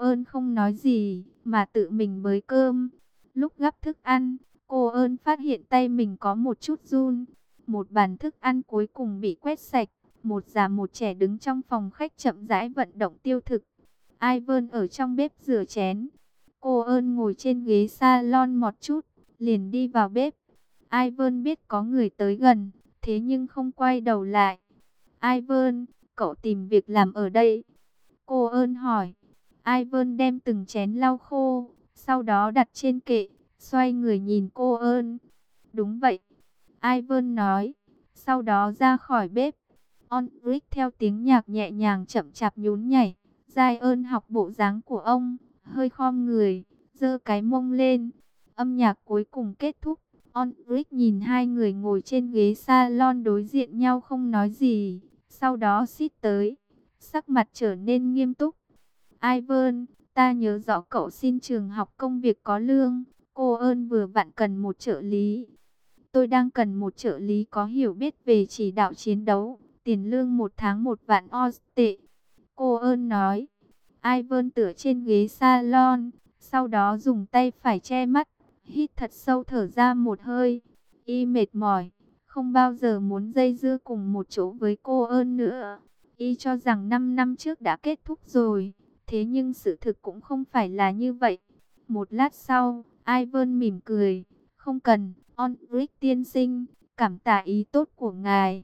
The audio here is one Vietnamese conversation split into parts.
ơn không nói gì, mà tự mình bới cơm. Lúc gắp thức ăn, cô ơn phát hiện tay mình có một chút run. Một bàn thức ăn cuối cùng bị quét sạch. Một già một trẻ đứng trong phòng khách chậm rãi vận động tiêu thực. Ivan ở trong bếp rửa chén. Cô ơn ngồi trên ghế salon một chút, liền đi vào bếp. Ivan biết có người tới gần, thế nhưng không quay đầu lại. Ivan, cậu tìm việc làm ở đây? Cô ơn hỏi. Ivan đem từng chén lau khô, sau đó đặt trên kệ, xoay người nhìn cô ơn. Đúng vậy, Ivan nói, sau đó ra khỏi bếp. Ulrich theo tiếng nhạc nhẹ nhàng chậm chạp nhún nhảy. Giai ơn học bộ dáng của ông, hơi khom người, giơ cái mông lên. Âm nhạc cuối cùng kết thúc. Ulrich nhìn hai người ngồi trên ghế salon đối diện nhau không nói gì. Sau đó xít tới, sắc mặt trở nên nghiêm túc. Ivan, ta nhớ rõ cậu xin trường học công việc có lương. Cô ơn vừa vặn cần một trợ lý. Tôi đang cần một trợ lý có hiểu biết về chỉ đạo chiến đấu. Tiền lương một tháng 1 vạn Oz tệ. Cô ơn nói. Ivan tựa trên ghế salon, sau đó dùng tay phải che mắt, hít thật sâu thở ra một hơi. Y mệt mỏi, không bao giờ muốn dây dưa cùng một chỗ với cô ơn nữa. Y cho rằng 5 năm trước đã kết thúc rồi, thế nhưng sự thực cũng không phải là như vậy. Một lát sau, Ivan mỉm cười. Không cần, Ulrich tiên sinh, cảm tạ ý tốt của ngài.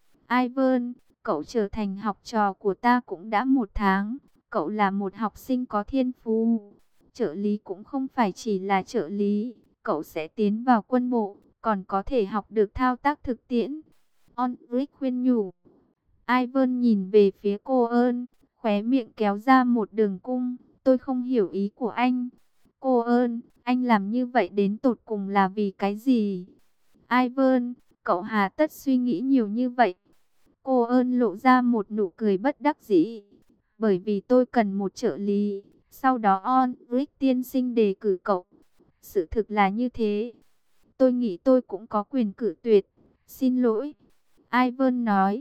Ivan, cậu trở thành học trò của ta cũng đã 1 tháng. Cậu là một học sinh có thiên phú. Trợ lý cũng không phải chỉ là trợ lý. Cậu sẽ tiến vào quân bộ, còn có thể học được thao tác thực tiễn. Ulrich khuyên nhủ. Ivan nhìn về phía cô ơn, khóe miệng kéo ra một đường cung. Tôi không hiểu ý của anh. Cô ơn, anh làm như vậy đến tột cùng là vì cái gì? Ivan, cậu hà tất suy nghĩ nhiều như vậy. Cô ơn lộ ra một nụ cười bất đắc dĩ. Bởi vì tôi cần một trợ lý. Sau đó Ulrich tiên sinh đề cử cậu. Sự thực là như thế. Tôi nghĩ tôi cũng có quyền cự tuyệt. Xin lỗi. Ivan nói.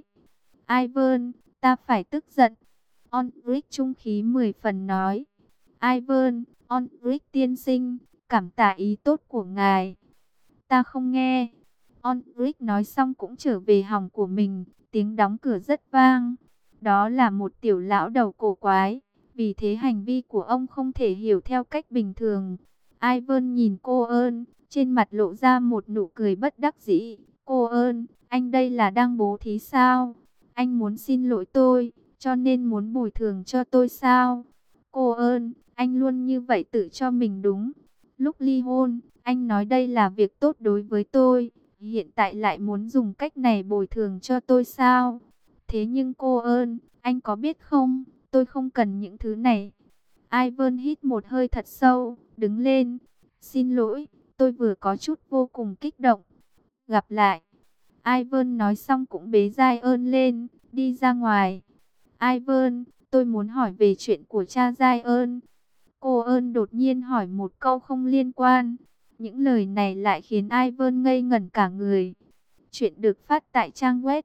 Ivan, ta phải tức giận. Ulrich trung khí 10 phần nói. Ivan, Ulrich tiên sinh, cảm tạ ý tốt của ngài. Ta không nghe. Ulrich nói xong cũng trở về phòng của mình. Tiếng đóng cửa rất vang. Đó là một tiểu lão đầu cổ quái. Vì thế hành vi của ông không thể hiểu theo cách bình thường. Ivan nhìn cô ơn, trên mặt lộ ra một nụ cười bất đắc dĩ. Cô ơn, anh đây là đang bố thí sao? Anh muốn xin lỗi tôi, cho nên muốn bồi thường cho tôi sao? Cô ơn, anh luôn như vậy tự cho mình đúng. Lúc ly hôn, anh nói đây là việc tốt đối với tôi. Hiện tại lại muốn dùng cách này bồi thường cho tôi sao? Thế nhưng cô ơn, anh có biết không, tôi không cần những thứ này. Ivan hít một hơi thật sâu, đứng lên. Xin lỗi, tôi vừa có chút vô cùng kích động. Gặp lại. Ivan nói xong cũng bế Giai ơn lên, đi ra ngoài. Ivan, tôi muốn hỏi về chuyện của cha Giai ơn. Cô ơn đột nhiên hỏi một câu không liên quan. Những lời này lại khiến Ivan ngây ngẩn cả người. Chuyện được phát tại trang web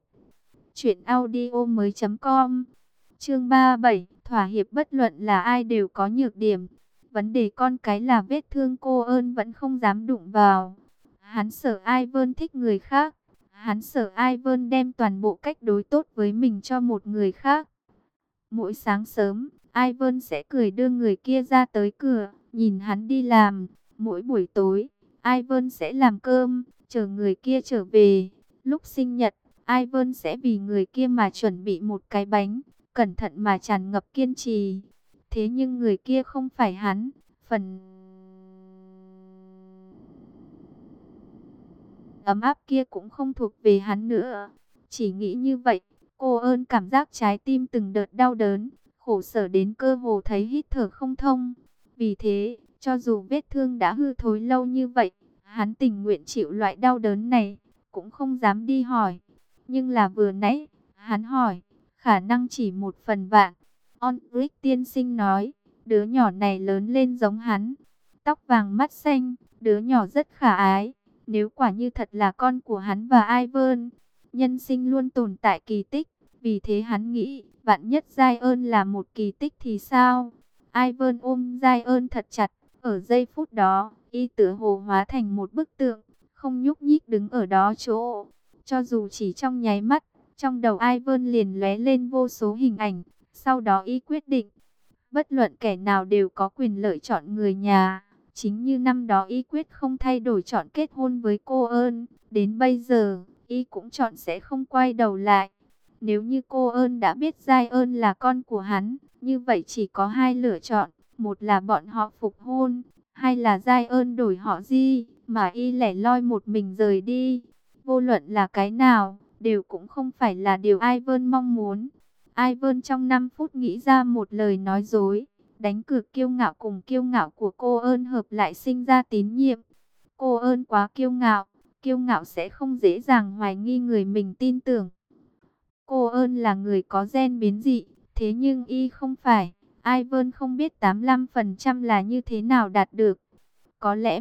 truyệnaudiomoi.com. Chương 37, thỏa hiệp bất luận là ai đều có nhược điểm. Vấn đề con cái là vết thương cô ơn vẫn không dám đụng vào. Hắn sợ Ivan thích người khác. Hắn sợ Ivan đem toàn bộ cách đối tốt với mình cho một người khác. Mỗi sáng sớm, Ivan sẽ cười đưa người kia ra tới cửa, nhìn hắn đi làm. Mỗi buổi tối, Ivan sẽ làm cơm, chờ người kia trở về. Lúc sinh nhật, Ivan sẽ vì người kia mà chuẩn bị một cái bánh, cẩn thận mà tràn ngập kiên trì. Thế nhưng người kia không phải hắn, phần ấm áp kia cũng không thuộc về hắn nữa. Chỉ nghĩ như vậy, cô ơn cảm giác trái tim từng đợt đau đớn, khổ sở đến cơ hồ thấy hít thở không thông. Vì thế, cho dù vết thương đã hư thối lâu như vậy, hắn tình nguyện chịu loại đau đớn này, cũng không dám đi hỏi. Nhưng là vừa nãy, hắn hỏi, khả năng chỉ 1/1000. Ulrich tiên sinh nói, đứa nhỏ này lớn lên giống hắn. Tóc vàng mắt xanh, đứa nhỏ rất khả ái. Nếu quả như thật là con của hắn và Ivan, nhân sinh luôn tồn tại kỳ tích. Vì thế hắn nghĩ, vạn nhất Giai ơn là một kỳ tích thì sao? Ivan ôm Zion thật chặt. Ở giây phút đó, y tựa hồ hóa thành một bức tượng, không nhúc nhích đứng ở đó chỗ. Cho dù chỉ trong nháy mắt, trong đầu Ivan liền lóe lên vô số hình ảnh. Sau đó y quyết định, bất luận kẻ nào đều có quyền lợi chọn người nhà. Chính như năm đó y quyết không thay đổi chọn kết hôn với cô ơn. Đến bây giờ, y cũng chọn sẽ không quay đầu lại. Nếu như cô ơn đã biết Zion là con của hắn, như vậy chỉ có hai lựa chọn. Một là bọn họ phục hôn, hai là Zion đổi họ Di, mà y lẻ loi một mình rời đi. Vô luận là cái nào, đều cũng không phải là điều Ivan mong muốn. Ivan trong 5 phút nghĩ ra một lời nói dối, đánh cược kiêu ngạo cùng kiêu ngạo của cô ơn hợp lại sinh ra tín nhiệm. Cô ơn quá kiêu ngạo sẽ không dễ dàng hoài nghi người mình tin tưởng. Cô ơn là người có gen biến dị, thế nhưng y không phải. Ivan không biết 85% là như thế nào đạt được. Có lẽ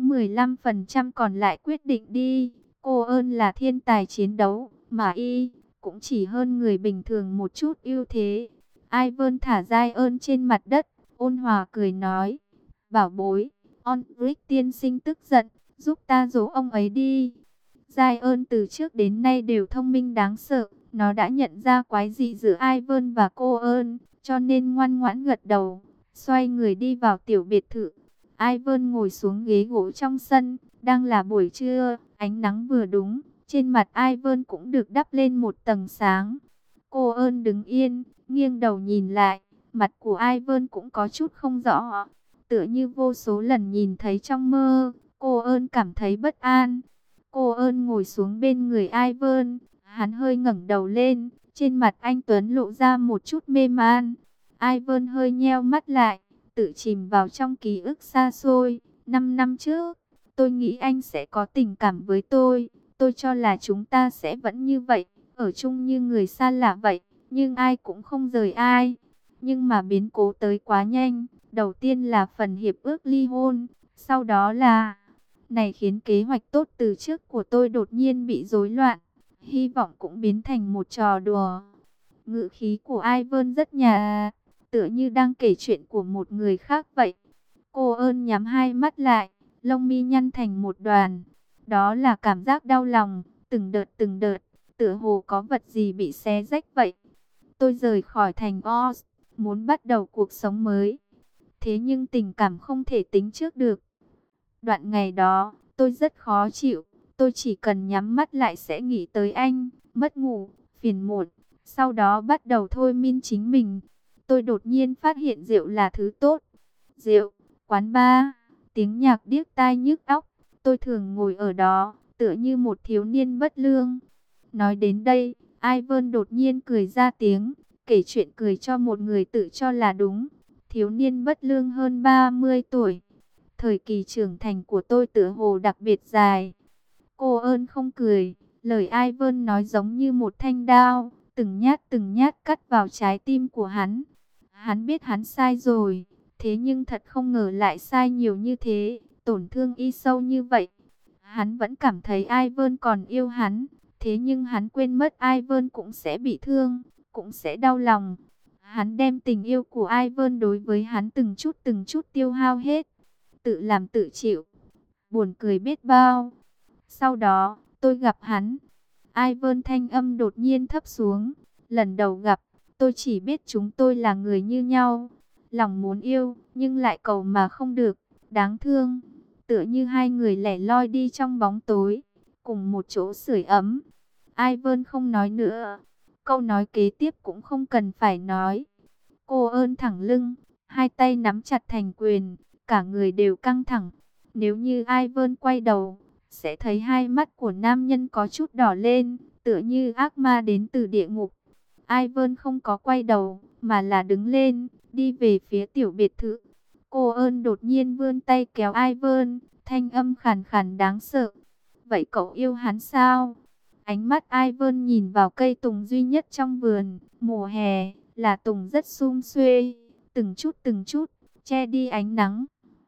15% còn lại quyết định đi. Cô ơn là thiên tài chiến đấu, mà y cũng chỉ hơn người bình thường một chút ưu thế. Ivan thả Zion trên mặt đất, ôn hòa cười nói. Bảo bối, Onric tiên sinh tức giận, giúp ta dỗ ông ấy đi. Zion từ trước đến nay đều thông minh đáng sợ. Nó đã nhận ra quái dị giữa Ivan và cô ơn, cho nên ngoan ngoãn gật đầu, xoay người đi vào tiểu biệt thự. Ivan ngồi xuống ghế gỗ trong sân, đang là buổi trưa, ánh nắng vừa đúng, trên mặt Ivan cũng được đắp lên một tầng sáng. Cô ơn đứng yên, nghiêng đầu nhìn lại, mặt của Ivan cũng có chút không rõ, tựa như vô số lần nhìn thấy trong mơ. Cô ơn cảm thấy bất an. Cô ơn ngồi xuống bên người Ivan, hắn hơi ngẩng đầu lên, trên mặt anh Tuấn lộ ra một chút mê man. Ivan hơi nheo mắt lại, tự chìm vào trong ký ức xa xôi. 5 năm trước, tôi nghĩ anh sẽ có tình cảm với tôi. Tôi cho là chúng ta sẽ vẫn như vậy, ở chung như người xa lạ vậy, nhưng ai cũng không rời ai. Nhưng mà biến cố tới quá nhanh, đầu tiên là phần hiệp ước ly hôn, sau đó là... Này khiến kế hoạch tốt từ trước của tôi đột nhiên bị rối loạn, hy vọng cũng biến thành một trò đùa. Ngữ khí của Ivan rất nhạt, tựa như đang kể chuyện của một người khác vậy. Cô ơn nhắm hai mắt lại, lông mi nhăn thành một đoàn. Đó là cảm giác đau lòng, từng đợt, tựa hồ có vật gì bị xé rách vậy. Tôi rời khỏi thành Oz, muốn bắt đầu cuộc sống mới. Thế nhưng tình cảm không thể tính trước được. Đoạn ngày đó, tôi rất khó chịu. Tôi chỉ cần nhắm mắt lại sẽ nghĩ tới anh, mất ngủ, phiền muộn. Sau đó bắt đầu thôi miên chính mình. Tôi đột nhiên phát hiện rượu là thứ tốt. Rượu, quán bar, tiếng nhạc điếc tai nhức óc. Tôi thường ngồi ở đó, tựa như một thiếu niên bất lương. Nói đến đây, Ivan đột nhiên cười ra tiếng, kể chuyện cười cho một người tự cho là đúng. Thiếu niên bất lương hơn 30 tuổi. Thời kỳ trưởng thành của tôi tựa hồ đặc biệt dài. Cô ơn không cười, lời Ivan nói giống như một thanh đao, từng nhát cắt vào trái tim của hắn. Hắn biết hắn sai rồi, thế nhưng thật không ngờ lại sai nhiều như thế, tổn thương y sâu như vậy. Hắn vẫn cảm thấy Ivan còn yêu hắn, thế nhưng hắn quên mất Ivan cũng sẽ bị thương, cũng sẽ đau lòng. Hắn đem tình yêu của Ivan đối với hắn từng chút tiêu hao hết, tự làm tự chịu, buồn cười biết bao. Sau đó, tôi gặp hắn. Ivan thanh âm đột nhiên thấp xuống. Lần đầu gặp, tôi chỉ biết chúng tôi là người như nhau. Lòng muốn yêu, nhưng lại cầu mà không được. Đáng thương, tựa như hai người lẻ loi đi trong bóng tối, cùng một chỗ sưởi ấm. Ivan không nói nữa. Câu nói kế tiếp cũng không cần phải nói. Cô ơn thẳng lưng, hai tay nắm chặt thành quyền, cả người đều căng thẳng. Nếu như Ivan quay đầu, sẽ thấy hai mắt của nam nhân có chút đỏ lên, tựa như ác ma đến từ địa ngục. Ivan không có quay đầu, mà là đứng lên, đi về phía tiểu biệt thự. Cô ơn đột nhiên vươn tay kéo Ivan, thanh âm khàn khàn đáng sợ. Vậy cậu yêu hắn sao? Ánh mắt Ivan nhìn vào cây tùng duy nhất trong vườn, mùa hè, là tùng rất sum xuê, từng chút, che đi ánh nắng.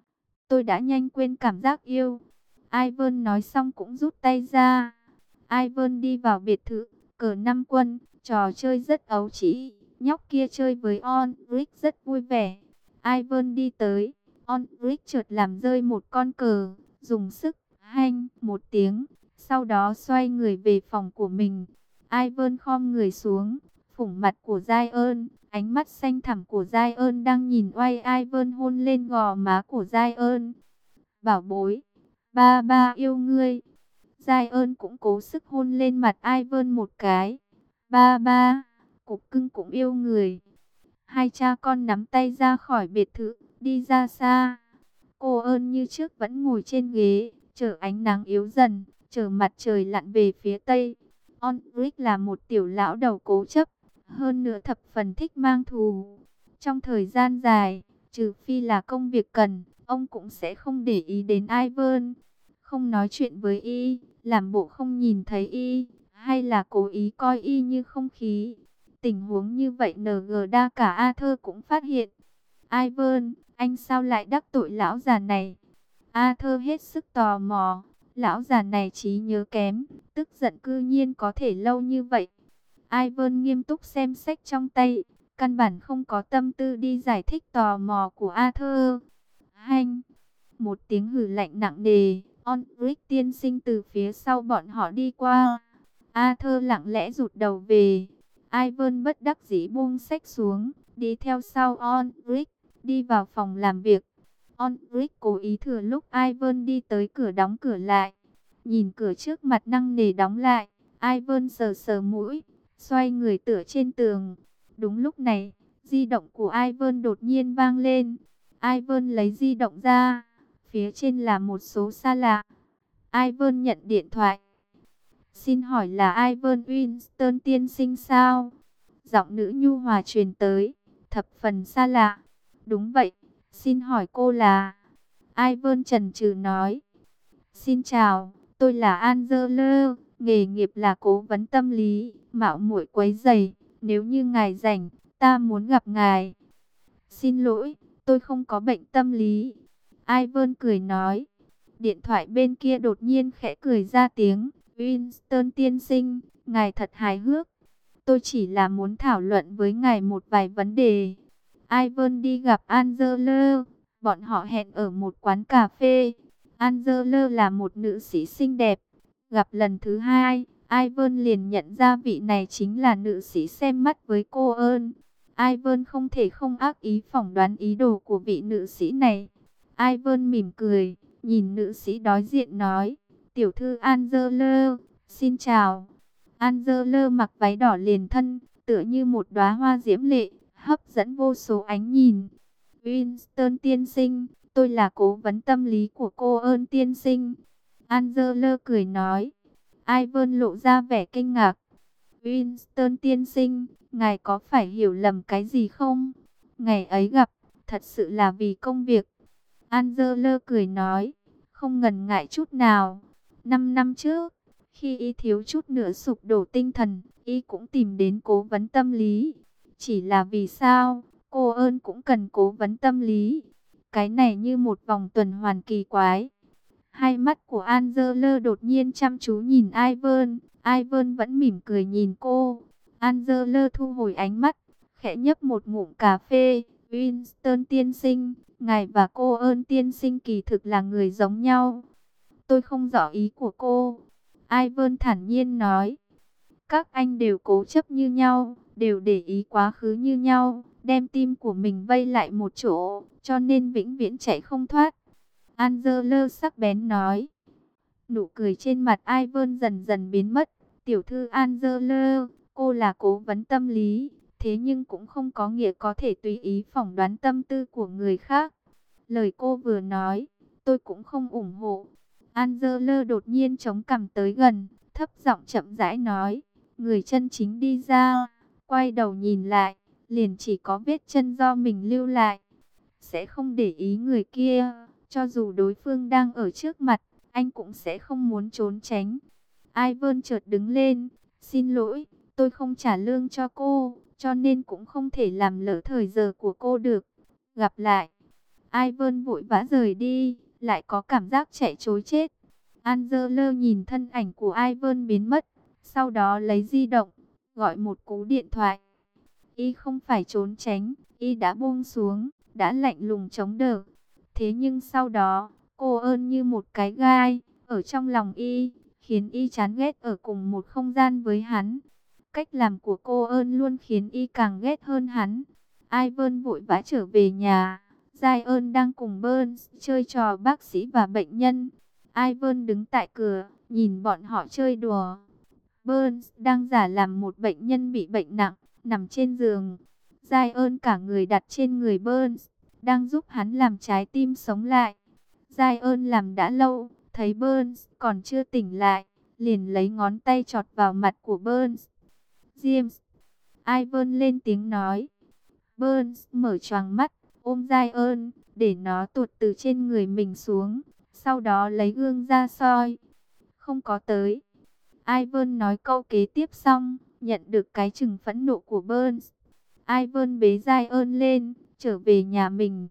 Tôi đã nhanh quên cảm giác yêu. Ivan nói xong cũng rút tay ra. Ivan đi vào biệt thự, cờ 5 quân, trò chơi rất ấu trĩ. Nhóc kia chơi với Onric rất vui vẻ. Ivan đi tới, Ulrich chợt làm rơi một con cờ, dùng sức, hanh, một tiếng, sau đó xoay người về phòng của mình. Ivan khom người xuống, phủng mặt của Giant, ánh mắt xanh thẳm của Giant đang nhìn oai Ivan hôn lên gò má của Giant. Bảo bối, ba ba yêu ngươi. Giant cũng cố sức hôn lên mặt Ivan một cái. Ba ba, cục cưng cũng yêu người. Hai cha con nắm tay ra khỏi biệt thự, đi ra xa. Cô ơn như trước vẫn ngồi trên ghế, chờ ánh nắng yếu dần, chờ mặt trời lặn về phía tây. Ulrich là một tiểu lão đầu cố chấp, hơn nữa thập phần thích mang thù. Trong thời gian dài, trừ phi là công việc cần, ông cũng sẽ không để ý đến Ivan. Không nói chuyện với y, làm bộ không nhìn thấy y, hay là cố ý coi y như không khí. Tình huống như vậy NG đa cả Arthur cũng phát hiện. Ivan, anh sao lại đắc tội lão già này? Arthur hết sức tò mò. Lão già này trí nhớ kém, tức giận cư nhiên có thể lâu như vậy. Ivan nghiêm túc xem sách trong tay, căn bản không có tâm tư đi giải thích tò mò của Arthur. Hanh! Một tiếng hử lạnh nặng nề, Ulrich tiên sinh từ phía sau bọn họ đi qua. Arthur lặng lẽ rụt đầu về. Ivan bất đắc dĩ buông sách xuống, đi theo sau Ulrich, đi vào phòng làm việc. Ulrich cố ý thừa lúc Ivan đi tới cửa đóng cửa lại. Nhìn cửa trước mặt nặng nề đóng lại, Ivan sờ sờ mũi, xoay người tựa trên tường. Đúng lúc này, di động của Ivan đột nhiên vang lên. Ivan lấy di động ra, phía trên là một số xa lạ. Ivan nhận điện thoại. Xin hỏi là Ivan Winston tiên sinh sao? Giọng nữ nhu hòa truyền tới, thập phần xa lạ. Đúng vậy, xin hỏi cô là... Ivan chần chừ nói. Xin chào, tôi là Angela, nghề nghiệp là cố vấn tâm lý, mạo muội quấy rầy. Nếu như ngài rảnh, ta muốn gặp ngài. Xin lỗi, tôi không có bệnh tâm lý. Ivan cười nói. Điện thoại bên kia đột nhiên khẽ cười ra tiếng. Winston tiên sinh, ngài thật hài hước. Tôi chỉ là muốn thảo luận với ngài một vài vấn đề. Ivan đi gặp Angela. Bọn họ hẹn ở một quán cà phê. Angela là một nữ sĩ xinh đẹp. Gặp lần thứ hai, Ivan liền nhận ra vị này chính là nữ sĩ xem mắt với cô ơn. Ivan không thể không ác ý phỏng đoán ý đồ của vị nữ sĩ này. Ivan mỉm cười, nhìn nữ sĩ đối diện nói, tiểu thư Angela, xin chào. Angela mặc váy đỏ liền thân, tựa như một đóa hoa diễm lệ, hấp dẫn vô số ánh nhìn. Winston tiên sinh, tôi là cố vấn tâm lý của cô ơn tiên sinh. Angela cười nói. Ivan lộ ra vẻ kinh ngạc. Winston tiên sinh, ngài có phải hiểu lầm cái gì không? Ngày ấy gặp, thật sự là vì công việc. Angela cười nói, không ngần ngại chút nào. 5 năm trước, khi y thiếu chút nữa sụp đổ tinh thần, y cũng tìm đến cố vấn tâm lý. Chỉ là vì sao, cô ơn cũng cần cố vấn tâm lý. Cái này như một vòng tuần hoàn kỳ quái. Hai mắt của Angela đột nhiên chăm chú nhìn Ivan. Ivan vẫn mỉm cười nhìn cô. Angela thu hồi ánh mắt, khẽ nhấp một ngụm cà phê. Winston tiên sinh, ngài và cô ơn tiên sinh kỳ thực là người giống nhau. Tôi không rõ ý của cô. Ivan thản nhiên nói. Các anh đều cố chấp như nhau, đều để ý quá khứ như nhau, đem tim của mình vây lại một chỗ, cho nên vĩnh viễn chạy không thoát. Angela sắc bén nói. Nụ cười trên mặt Ivan dần dần biến mất. Tiểu thư Angela, cô là cố vấn tâm lý, thế nhưng cũng không có nghĩa có thể tùy ý phỏng đoán tâm tư của người khác. Lời cô vừa nói, tôi cũng không ủng hộ. Angela đột nhiên chống cằm tới gần, thấp giọng chậm rãi nói. Người chân chính đi ra, quay đầu nhìn lại, liền chỉ có vết chân do mình lưu lại. Sẽ không để ý người kia, cho dù đối phương đang ở trước mặt, anh cũng sẽ không muốn trốn tránh. Ivan chợt đứng lên, xin lỗi, tôi không trả lương cho cô, cho nên cũng không thể làm lỡ thời giờ của cô được. Gặp lại. Ivan vội vã rời đi, lại có cảm giác chạy trối chết. Angela nhìn thân ảnh của Ivan biến mất, sau đó lấy di động, gọi một cú điện thoại. Y không phải trốn tránh, y đã buông xuống, đã lạnh lùng chống đỡ. Thế nhưng sau đó, cô ơn như một cái gai ở trong lòng y, khiến y chán ghét ở cùng một không gian với hắn. Cách làm của cô ơn luôn khiến y càng ghét hơn hắn. Ivan vội vã trở về nhà. Giai ơn đang cùng Burns chơi trò bác sĩ và bệnh nhân. Ivan đứng tại cửa, nhìn bọn họ chơi đùa. Burns đang giả làm một bệnh nhân bị bệnh nặng, nằm trên giường. Giai ơn cả người đặt trên người Burns, đang giúp hắn làm trái tim sống lại. Giai ơn làm đã lâu, thấy Burns còn chưa tỉnh lại, liền lấy ngón tay chọt vào mặt của Burns. James, Ivan lên tiếng nói. Burns mở choàng mắt, ôm Giai ơn, để nó tuột từ trên người mình xuống. Sau đó lấy gương ra soi. Không có tới. Ivan nói câu kế tiếp xong, nhận được cái chừng phẫn nộ của Burns. Ivan bế Giai ơn lên, trở về nhà mình.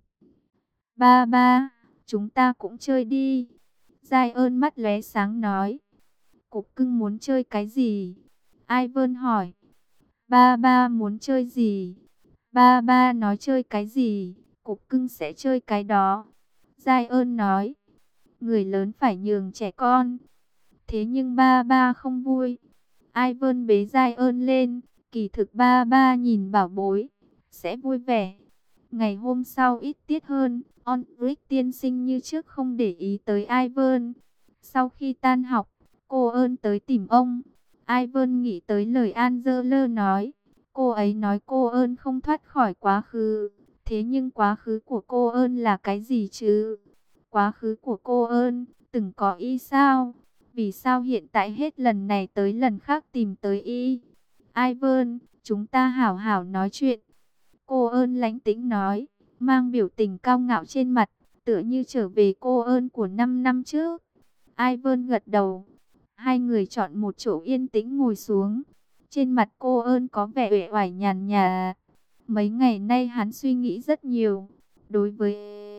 Ba ba, chúng ta cũng chơi đi. Giai ơn mắt lóe sáng nói. Cục cưng muốn chơi cái gì? Ivan hỏi. Ba ba muốn chơi gì? Ba ba nói chơi cái gì, cục cưng sẽ chơi cái đó. Giai ơn nói. Người lớn phải nhường trẻ con. Thế nhưng ba ba không vui. Ivan bế Giai ơn lên. Kỳ thực ba ba nhìn bảo bối sẽ vui vẻ. Ngày hôm sau ít tiết hơn, Ulrich tiên sinh như trước không để ý tới Ivan. Sau khi tan học, cô ơn tới tìm ông. Ivan nghĩ tới lời Angela nói. Cô ấy nói cô ơn không thoát khỏi quá khứ. Thế nhưng quá khứ của cô ơn là cái gì chứ? Quá khứ của cô ơn từng có y sao? Vì sao hiện tại hết lần này tới lần khác tìm tới y? Ivan, chúng ta hảo hảo nói chuyện. Cô ơn lãnh tĩnh nói, mang biểu tình cao ngạo trên mặt, tựa như trở về cô ơn của 5 năm trước. Ivan gật đầu. Hai người chọn một chỗ yên tĩnh ngồi xuống. Trên mặt cô ơn có vẻ uể oải nhàn nhạt. Mấy ngày nay hắn suy nghĩ rất nhiều. Đối với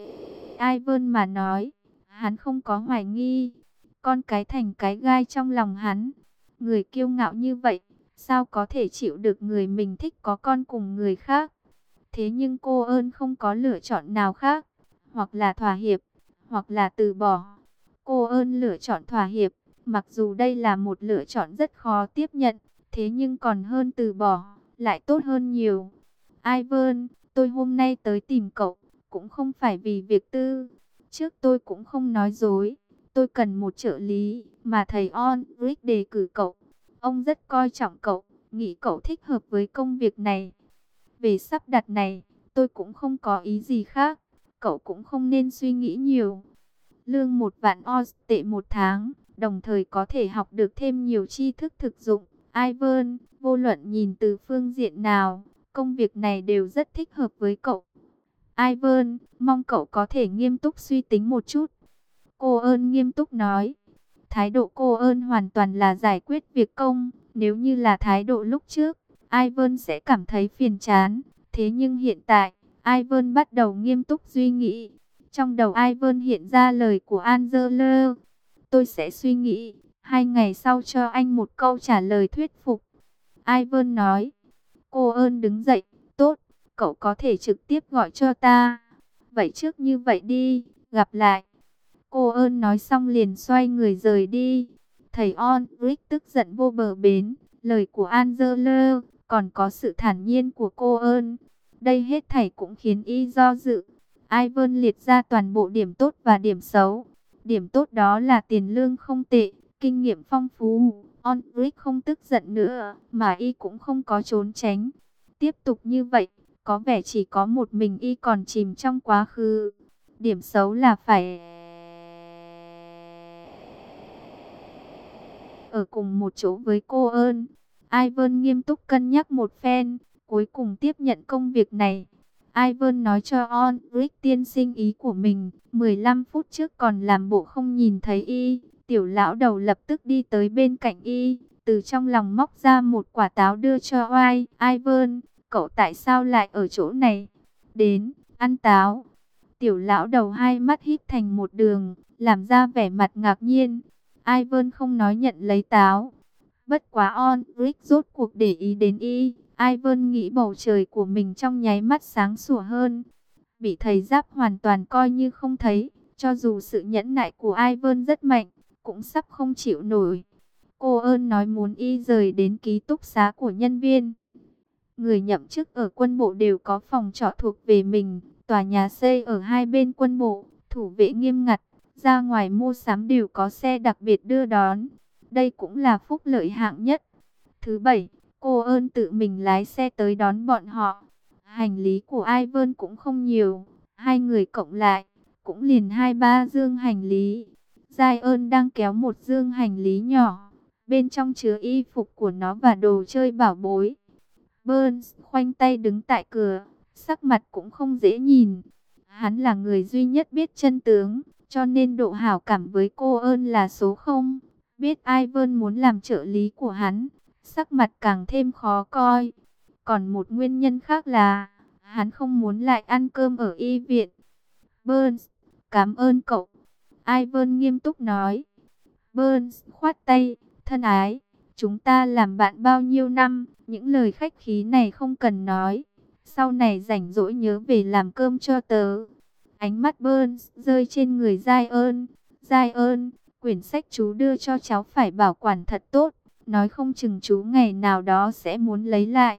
Ivan mà nói, hắn không có hoài nghi. Con cái thành cái gai trong lòng hắn. Người kiêu ngạo như vậy, sao có thể chịu được người mình thích có con cùng người khác? Thế nhưng cô ơn không có lựa chọn nào khác. Hoặc là thỏa hiệp, hoặc là từ bỏ. Cô ơn lựa chọn thỏa hiệp. Mặc dù đây là một lựa chọn rất khó tiếp nhận, thế nhưng còn hơn từ bỏ, lại tốt hơn nhiều. Ivan, tôi hôm nay tới tìm cậu, cũng không phải vì việc tư. Trước tôi cũng không nói dối, tôi cần một trợ lý, mà thầy Ulrich đề cử cậu. Ông rất coi trọng cậu, nghĩ cậu thích hợp với công việc này. Về sắp đặt này, tôi cũng không có ý gì khác, cậu cũng không nên suy nghĩ nhiều. Lương 1 vạn Oz tệ một tháng, đồng thời có thể học được thêm nhiều tri thức thực dụng. Ivan, vô luận nhìn từ phương diện nào, công việc này đều rất thích hợp với cậu. Ivan, mong cậu có thể nghiêm túc suy tính một chút. Cô ơn nghiêm túc nói. Thái độ cô ơn hoàn toàn là giải quyết việc công. Nếu như là thái độ lúc trước, Ivan sẽ cảm thấy phiền chán. Thế nhưng hiện tại, Ivan bắt đầu nghiêm túc suy nghĩ. Trong đầu Ivan hiện ra lời của Angela. Tôi sẽ suy nghĩ, 2 ngày sau cho anh một câu trả lời thuyết phục. Ivan nói. Cô ơn đứng dậy. Tốt, cậu có thể trực tiếp gọi cho ta. Vậy trước như vậy đi, gặp lại. Cô ơn nói xong liền xoay người rời đi. Thầy Ulrich tức giận vô bờ bến. Lời của Angela, còn có sự thản nhiên của cô ơn. Đây hết thảy cũng khiến y do dự. Ivan liệt ra toàn bộ điểm tốt và điểm xấu. Điểm tốt đó là tiền lương không tệ, kinh nghiệm phong phú. Ulrich không tức giận nữa, mà y cũng không có trốn tránh. Tiếp tục như vậy, có vẻ chỉ có một mình y còn chìm trong quá khứ. Điểm xấu là phải ở cùng một chỗ với cô ơn. Ivan nghiêm túc cân nhắc một phen, cuối cùng tiếp nhận công việc này. Ivan nói cho Ulrich tiên sinh ý của mình. 15 phút trước còn làm bộ không nhìn thấy y. Tiểu lão đầu lập tức đi tới bên cạnh y, từ trong lòng móc ra một quả táo đưa cho Ivan. Cậu tại sao lại ở chỗ này? Đến, ăn táo. Tiểu lão đầu hai mắt híp thành một đường, làm ra vẻ mặt ngạc nhiên. Ivan không nói nhận lấy táo. Bất quá Ulrich rốt cuộc để ý đến y. Ivan nghĩ bầu trời của mình trong nháy mắt sáng sủa hơn. bị thầy Giáp hoàn toàn coi như không thấy. Cho dù sự nhẫn nại của Ivan rất mạnh, cũng sắp không chịu nổi. Cô ơn nói muốn y rời đến ký túc xá của nhân viên. Người nhậm chức ở quân bộ đều có phòng trọ thuộc về mình. Tòa nhà xây ở hai bên quân bộ, thủ vệ nghiêm ngặt. Ra ngoài mua sắm đều có xe đặc biệt đưa đón. Đây cũng là phúc lợi hạng nhất. Thứ bảy, cô ơn tự mình lái xe tới đón bọn họ. Hành lý của Ivan cũng không nhiều. Hai người cộng lại, cũng liền 2-3 dương hành lý. Giai ơn đang kéo một dương hành lý nhỏ. Bên trong chứa y phục của nó và đồ chơi bảo bối. Burns khoanh tay đứng tại cửa, sắc mặt cũng không dễ nhìn. Hắn là người duy nhất biết chân tướng, cho nên độ hảo cảm với cô ơn là số 0. Biết Ivan muốn làm trợ lý của hắn, sắc mặt càng thêm khó coi. Còn một nguyên nhân khác là, hắn không muốn lại ăn cơm ở y viện. Burns, cảm ơn cậu. Ivan nghiêm túc nói. Burns khoát tay, thân ái, chúng ta làm bạn bao nhiêu năm, những lời khách khí này không cần nói. Sau này rảnh rỗi nhớ về làm cơm cho tớ. Ánh mắt Burns rơi trên người Giai ơn. Giai ơn, quyển sách chú đưa cho cháu phải bảo quản thật tốt. Nói không chừng chú ngày nào đó sẽ muốn lấy lại.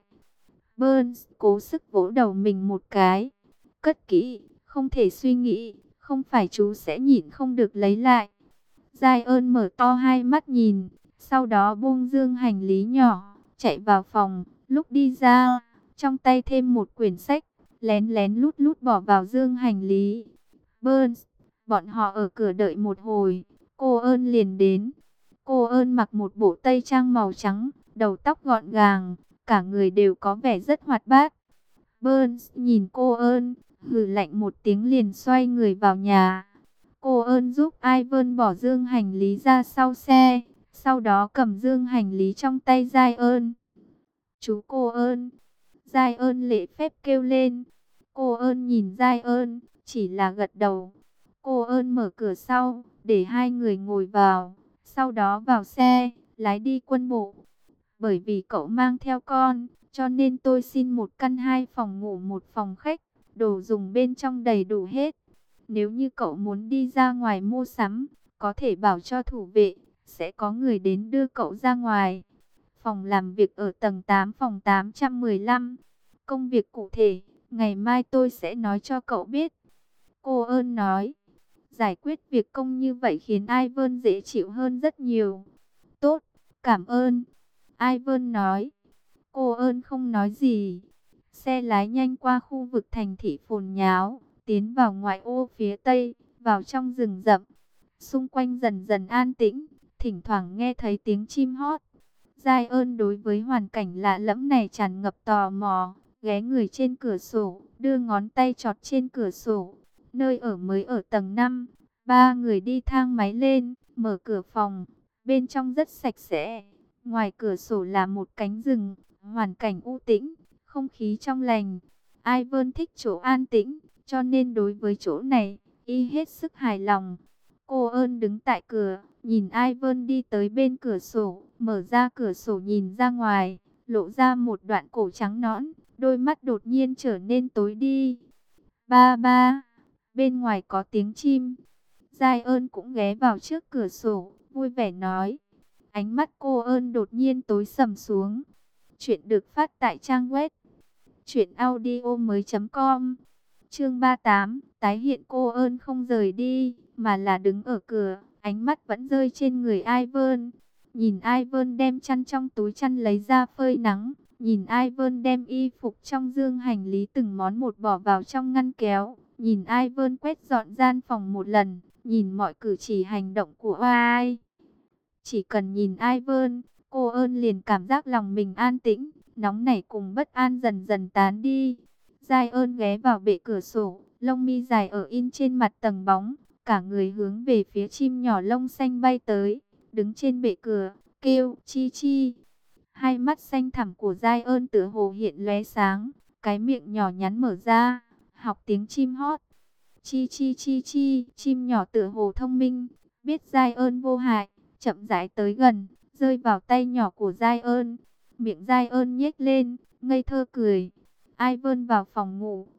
Burns cố sức vỗ đầu mình một cái. Cất kỹ, không thể suy nghĩ, không phải chú sẽ nhịn không được lấy lại. Giai ơn mở to hai mắt nhìn, sau đó buông dương hành lý nhỏ, chạy vào phòng. Lúc đi ra, trong tay thêm một quyển sách, lén lén lút lút bỏ vào dương hành lý. Burns, bọn họ ở cửa đợi một hồi, cô ơn liền đến. Cô ơn mặc một bộ tây trang màu trắng, đầu tóc gọn gàng, cả người đều có vẻ rất hoạt bát. Burns nhìn cô ơn, hừ lạnh một tiếng liền xoay người vào nhà. Cô ơn giúp Ivan bỏ dương hành lý ra sau xe, sau đó cầm dương hành lý trong tay Giai ơn. Chú cô ơn. Giai ơn lễ phép kêu lên. Cô ơn nhìn Giai ơn, chỉ là gật đầu. Cô ơn mở cửa sau, để hai người ngồi vào, sau đó vào xe, lái đi quân bộ. Bởi vì cậu mang theo con, cho nên tôi xin một căn 2 phòng ngủ một phòng khách, đồ dùng bên trong đầy đủ hết. Nếu như cậu muốn đi ra ngoài mua sắm, có thể bảo cho thủ vệ, sẽ có người đến đưa cậu ra ngoài. Phòng làm việc ở tầng 8 phòng 815. Công việc cụ thể, ngày mai tôi sẽ nói cho cậu biết. Cô ơn nói, giải quyết việc công như vậy khiến Ivan dễ chịu hơn rất nhiều. Tốt, cảm ơn. Ivan nói. Cô ơn không nói gì. Xe lái nhanh qua khu vực thành thị phồn nháo, tiến vào ngoại ô phía tây, vào trong rừng rậm. Xung quanh dần dần an tĩnh, thỉnh thoảng nghe thấy tiếng chim hót. Giai ơn đối với hoàn cảnh lạ lẫm này tràn ngập tò mò, ghé người trên cửa sổ, đưa ngón tay chọt trên cửa sổ. Nơi ở mới ở tầng 5, ba người đi thang máy lên, mở cửa phòng, bên trong rất sạch sẽ. Ngoài cửa sổ là một cánh rừng, hoàn cảnh u tĩnh, không khí trong lành. Ivan thích chỗ an tĩnh, cho nên đối với chỗ này, y hết sức hài lòng. Cô ơn đứng tại cửa, nhìn Ivan đi tới bên cửa sổ, mở ra cửa sổ nhìn ra ngoài, lộ ra một đoạn cổ trắng nõn, đôi mắt đột nhiên trở nên tối đi. Ba ba, bên ngoài có tiếng chim. Giai ơn cũng ghé vào trước cửa sổ, vui vẻ nói. Ánh mắt cô ơn đột nhiên tối sầm xuống. Chuyện được phát tại trang web truyệnaudiomoi.com. Chương 38, tái hiện. Cô ơn không rời đi, mà là đứng ở cửa, ánh mắt vẫn rơi trên người Ivan. Nhìn Ivan đem chăn trong túi chăn lấy ra phơi nắng, nhìn Ivan đem y phục trong dương hành lý từng món một bỏ vào trong ngăn kéo, nhìn Ivan quét dọn gian phòng một lần, nhìn mọi cử chỉ hành động của ai. Chỉ cần nhìn Ivan, cô ơn liền cảm giác lòng mình an tĩnh, nóng nảy cùng bất an dần dần tán đi. Giai ơn ghé vào bệ cửa sổ, lông mi dài ở in trên mặt tầng bóng, cả người hướng về phía chim nhỏ lông xanh bay tới, đứng trên bệ cửa, kêu chi chi. Hai mắt xanh thẳm của Giai ơn tựa hồ hiện lóe sáng, cái miệng nhỏ nhắn mở ra, học tiếng chim hót. Chi chi chi chi, chim nhỏ tựa hồ thông minh, biết Giai ơn vô hại, chậm rãi tới gần, rơi vào tay nhỏ của Giai ơn. Miệng Giai ơn nhếch lên, ngây thơ cười. Ivan vào phòng ngủ,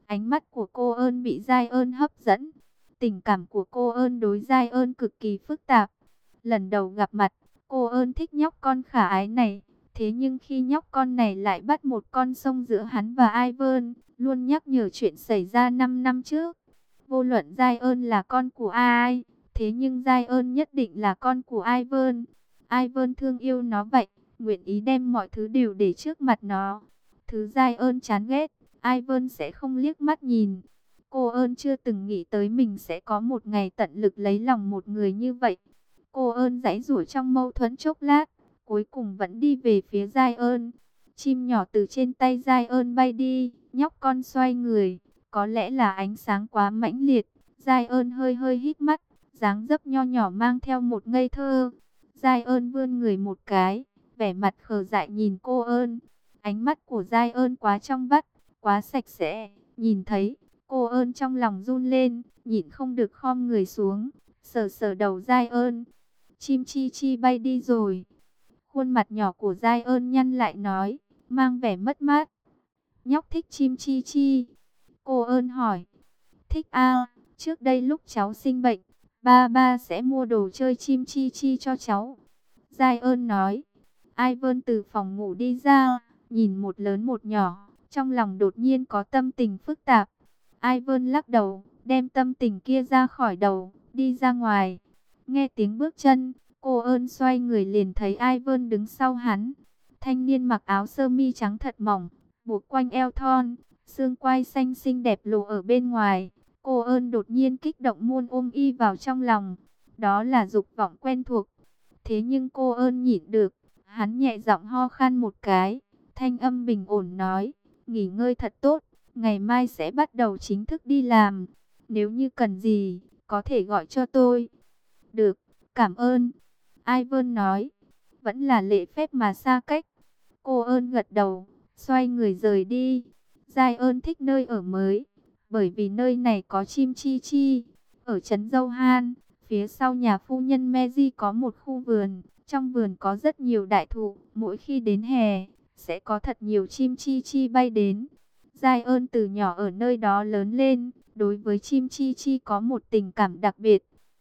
Ánh mắt của cô ơn bị Giai ơn hấp dẫn. Tình cảm của cô ơn đối Giai ơn cực kỳ phức tạp. Lần đầu gặp mặt, cô ơn thích nhóc con khả ái này. Thế nhưng khi nhóc con này lại bắt một con sông giữa hắn và Ivan, luôn nhắc nhở chuyện xảy ra 5 năm trước. Vô luận Giai ơn là con của ai, thế nhưng Giai ơn nhất định là con của Ivan. Ivan thương yêu nó vậy, nguyện ý đem mọi thứ đều để trước mặt nó. Thứ Giai ơn chán ghét, Ivan sẽ không liếc mắt nhìn. Cô ơn chưa từng nghĩ tới mình sẽ có một ngày tận lực lấy lòng một người như vậy. Cô ơn giãy giụa trong mâu thuẫn chốc lát, cuối cùng vẫn đi về phía Giai ơn. Chim nhỏ từ trên tay Giai ơn bay đi, nhóc con xoay người. Có lẽ là ánh sáng quá mãnh liệt, Giai ơn hơi hơi hít mắt, dáng dấp nho nhỏ mang theo một ngây thơ. Giai ơn vươn người một cái, vẻ mặt khờ dại nhìn cô ơn. Ánh mắt của Giai ơn quá trong vắt, quá sạch sẽ, nhìn thấy, cô ơn trong lòng run lên, nhịn không được khom người xuống, sờ sờ đầu Giai ơn. Chim chi chi bay đi rồi. Khuôn mặt nhỏ của Giai ơn nhăn lại nói, mang vẻ mất mát. Nhóc thích chim chi chi. Cô ơn hỏi. Thích a, trước đây lúc cháu sinh bệnh, ba ba sẽ mua đồ chơi chim chi chi cho cháu. Giai ơn nói. Ivan từ phòng ngủ đi ra, nhìn một lớn một nhỏ, trong lòng đột nhiên có tâm tình phức tạp. Ivan lắc đầu, đem tâm tình kia ra khỏi đầu, đi ra ngoài. Nghe tiếng bước chân, cô ơn xoay người liền thấy Ivan đứng sau hắn. Thanh niên mặc áo sơ mi trắng thật mỏng, buộc quanh eo thon, xương quai xanh xinh đẹp lộ ở bên ngoài. Cô ơn đột nhiên kích động muốn ôm y vào trong lòng. Đó là dục vọng quen thuộc. Thế nhưng cô ơn nhịn được. Hắn nhẹ giọng ho khan một cái. Thanh âm bình ổn nói. Nghỉ ngơi thật tốt. Ngày mai sẽ bắt đầu chính thức đi làm. Nếu như cần gì, có thể gọi cho tôi. Được, cảm ơn. Ivan nói. Vẫn là lễ phép mà xa cách. Cô ơn gật đầu. Xoay người rời đi. Giai ơn thích nơi ở mới. Bởi vì nơi này có chim chi chi. Ở trấn Dâu Han, phía sau nhà phu nhân Meji có một khu vườn. Trong vườn có rất nhiều đại thụ. Mỗi khi đến hè, sẽ có thật nhiều chim chi chi bay đến. Giai ơn từ nhỏ ở nơi đó lớn lên. Đối với chim chi chi có một tình cảm đặc biệt.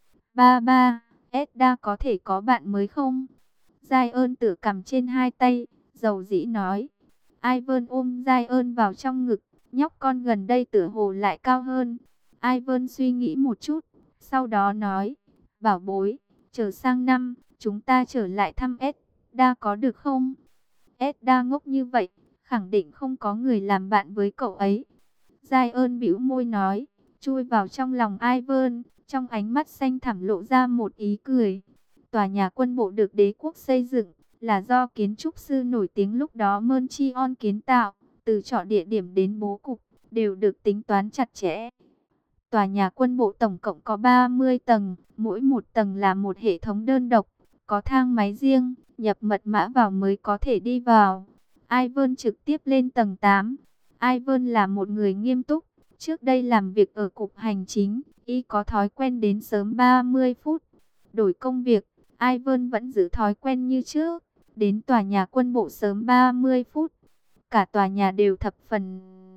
Ba ba, Edda có thể có bạn mới không? Giai ơn tự cầm trên hai tay, dầu dĩ nói. Ivan ôm Giai ơn vào trong ngực. Nhóc con gần đây tựa hồ lại cao hơn. Ivan suy nghĩ một chút, sau đó nói, bảo bối, chờ sang năm, chúng ta trở lại thăm Edda có được không? Edda ngốc như vậy, khẳng định không có người làm bạn với cậu ấy. Giai ơn bĩu môi nói, chui vào trong lòng Ivan, trong ánh mắt xanh thẳm lộ ra một ý cười. Tòa nhà quân bộ được đế quốc xây dựng, là do kiến trúc sư nổi tiếng lúc đó Munchion kiến tạo, từ chọn địa điểm đến bố cục, đều được tính toán chặt chẽ. Tòa nhà quân bộ tổng cộng có 30 tầng, mỗi một tầng là một hệ thống đơn độc, có thang máy riêng, nhập mật mã vào mới có thể đi vào. Ivan trực tiếp lên tầng 8. Ivan là một người nghiêm túc, trước đây làm việc ở cục hành chính, y có thói quen đến sớm 30 phút. Đổi công việc, Ivan vẫn giữ thói quen như trước, đến tòa nhà quân bộ sớm 30 phút. Cả tòa nhà đều thập phần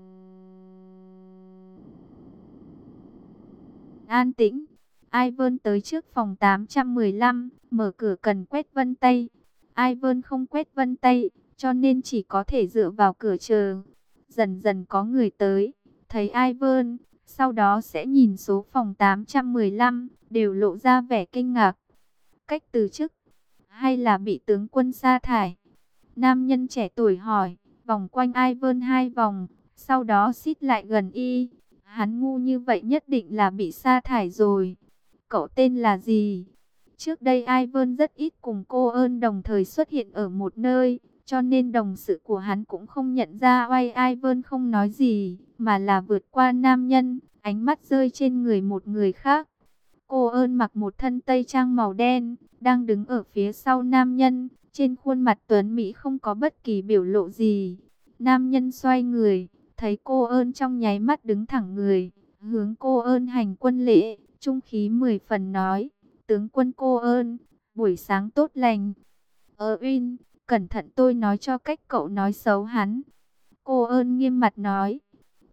an tĩnh. Ivan tới trước phòng 815, mở cửa cần quét vân tay. Ivan không quét vân tay, cho nên chỉ có thể dựa vào cửa chờ. Dần dần có người tới, thấy Ivan, sau đó sẽ nhìn số phòng 815, đều lộ ra vẻ kinh ngạc. Cách từ chức, hay là bị tướng quân sa thải? Nam nhân trẻ tuổi hỏi, vòng quanh Ivan 2 vòng, sau đó xít lại gần y. Hắn ngu như vậy nhất định là bị sa thải rồi. Cậu tên là gì? Trước đây Ivan rất ít cùng cô ơn đồng thời xuất hiện ở một nơi, cho nên đồng sự của hắn cũng không nhận ra oai. Ivan không nói gì, mà là vượt qua nam nhân, ánh mắt rơi trên người một người khác. Cô ơn mặc một thân tây trang màu đen, đang đứng ở phía sau nam nhân, trên khuôn mặt tuấn mỹ không có bất kỳ biểu lộ gì. Nam nhân xoay người, thấy cô ơn trong nháy mắt đứng thẳng người, hướng cô ơn hành quân lễ, trung khí 10 phần nói, tướng quân cô ơn, buổi sáng tốt lành. Uyên, cẩn thận tôi nói cho cách cậu nói xấu hắn. Cô ơn nghiêm mặt nói,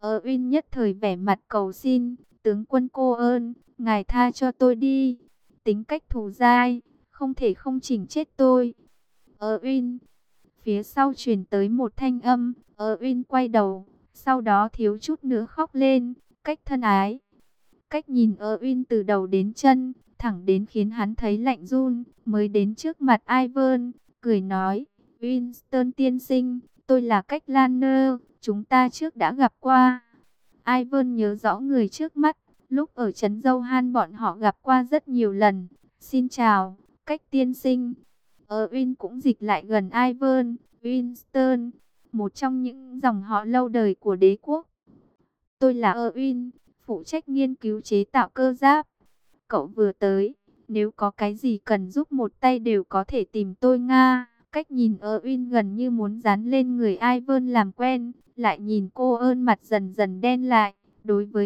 Win nhất thời vẻ mặt cầu xin, tướng quân cô ơn, ngài tha cho tôi đi. Tính cách thù dai, không thể không chỉnh chết tôi. Win, phía sau truyền tới một thanh âm, Win quay đầu, sau đó thiếu chút nữa khóc lên, cách thân ái. Cách nhìn Win từ đầu đến chân, thẳng đến khiến hắn thấy lạnh run, mới đến trước mặt Ivan, cười nói, Winston tiên sinh, tôi là Cách Lanner, chúng ta trước đã gặp qua. Ivan nhớ rõ người trước mắt, lúc ở trấn Dâu Han bọn họ gặp qua rất nhiều lần. Xin chào, Cách tiên sinh. Win cũng dịch lại gần Ivan, Winston, một trong những dòng họ lâu đời của đế quốc. Tôi là Win, phụ trách nghiên cứu chế tạo cơ giáp. Cậu vừa tới, nếu có cái gì cần giúp một tay đều có thể tìm tôi Nga. Cách nhìn Win gần như muốn dán lên người Ivan làm quen, lại nhìn cô ơn mặt dần dần đen lại. Đối với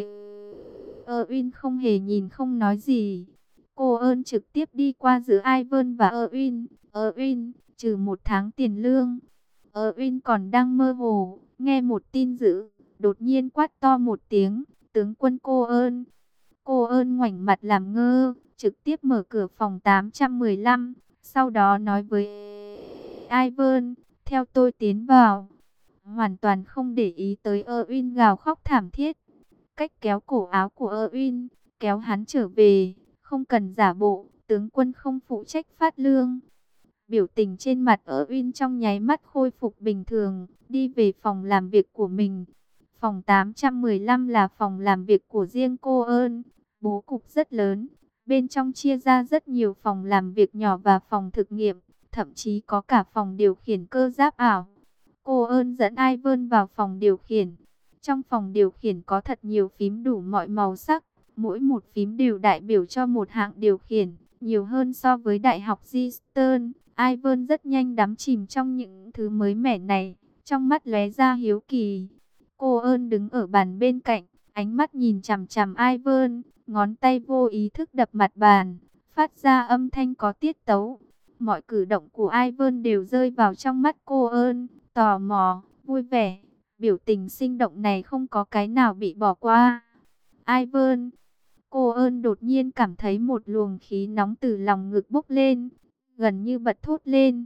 Win không hề nhìn không nói gì. Cô ơn trực tiếp đi qua giữa Ivan và Win. Win, trừ 1 tháng tiền lương. Win còn đang mơ hồ, nghe một tin dữ, đột nhiên quát to một tiếng, tướng quân cô ơn. Cô ơn ngoảnh mặt làm ngơ, trực tiếp mở cửa phòng 815, sau đó nói với Ivan, theo tôi tiến vào. Hoàn toàn không để ý tới Win gào khóc thảm thiết. Cách kéo cổ áo của Win, kéo hắn trở về, không cần giả bộ, tướng quân không phụ trách phát lương. Biểu tình trên mặt Win trong nháy mắt khôi phục bình thường, đi về phòng làm việc của mình. Phòng 815 là phòng làm việc của riêng cô ơn, bố cục rất lớn. Bên trong chia ra rất nhiều phòng làm việc nhỏ và phòng thực nghiệm, thậm chí có cả phòng điều khiển cơ giáp ảo. Cô ơn dẫn Ivan vào phòng điều khiển. Trong phòng điều khiển có thật nhiều phím đủ mọi màu sắc, mỗi một phím đều đại biểu cho một hạng điều khiển, nhiều hơn so với Đại học Eastern. Ivan rất nhanh đắm chìm trong những thứ mới mẻ này, trong mắt lóe ra hiếu kỳ. Cô ơn đứng ở bàn bên cạnh, ánh mắt nhìn chằm chằm Ivan, ngón tay vô ý thức đập mặt bàn, phát ra âm thanh có tiết tấu. Mọi cử động của Ivan đều rơi vào trong mắt cô ơn, tò mò, vui vẻ. Biểu tình sinh động này không có cái nào bị bỏ qua. Ivan, cô ơn đột nhiên cảm thấy một luồng khí nóng từ lòng ngực bốc lên, gần như bật thốt lên.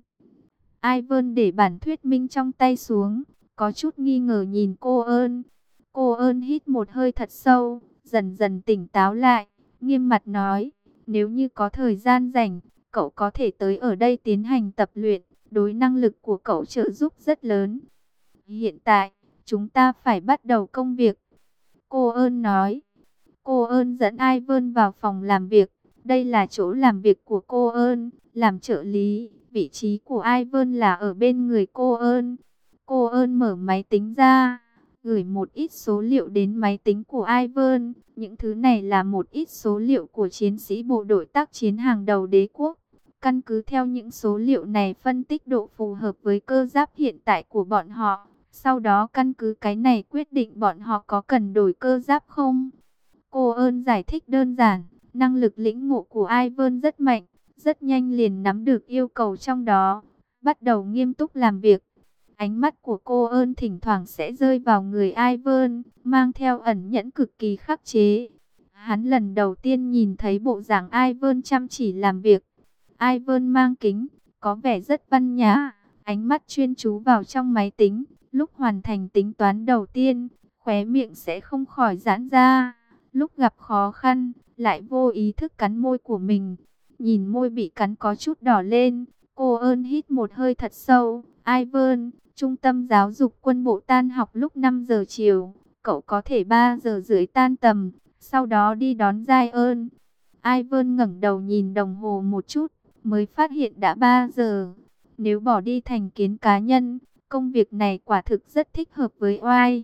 Ivan để bản thuyết minh trong tay xuống, có chút nghi ngờ nhìn cô ơn. Cô ơn hít một hơi thật sâu, dần dần tỉnh táo lại, nghiêm mặt nói, nếu như có thời gian rảnh, cậu có thể tới ở đây tiến hành tập luyện, đối năng lực của cậu trợ giúp rất lớn. Hiện tại, chúng ta phải bắt đầu công việc. Cô ơn nói. Cô ơn dẫn Ivan vào phòng làm việc. Đây là chỗ làm việc của cô ơn, làm trợ lý. Vị trí của Ivan là ở bên người cô ơn. Cô ơn mở máy tính ra, gửi một ít số liệu đến máy tính của Ivan. Những thứ này là một ít số liệu của chiến sĩ bộ đội tác chiến hàng đầu đế quốc. Căn cứ theo những số liệu này phân tích độ phù hợp với cơ giáp hiện tại của bọn họ. Sau đó căn cứ cái này quyết định bọn họ có cần đổi cơ giáp không. Cô ơn giải thích đơn giản, năng lực lĩnh ngộ của Ivan rất mạnh, rất nhanh liền nắm được yêu cầu trong đó, bắt đầu nghiêm túc làm việc. Ánh mắt của cô ơn thỉnh thoảng sẽ rơi vào người Ivan, mang theo ẩn nhẫn cực kỳ khắc chế. Hắn lần đầu tiên nhìn thấy bộ dạng Ivan chăm chỉ làm việc. Ivan mang kính, có vẻ rất văn nhã, ánh mắt chuyên chú vào trong máy tính. Lúc hoàn thành tính toán đầu tiên, khóe miệng sẽ không khỏi giãn ra. Lúc gặp khó khăn, lại vô ý thức cắn môi của mình. Nhìn môi bị cắn có chút đỏ lên, cô ơn hít một hơi thật sâu. Ivan, trung tâm giáo dục quân bộ tan học lúc 5 giờ chiều. Cậu có thể 3 giờ rưỡi tan tầm, sau đó đi đón Giai ơn. Ivan ngẩng đầu nhìn đồng hồ một chút, mới phát hiện đã 3 giờ. Nếu bỏ đi thành kiến cá nhân, công việc này quả thực rất thích hợp với oai.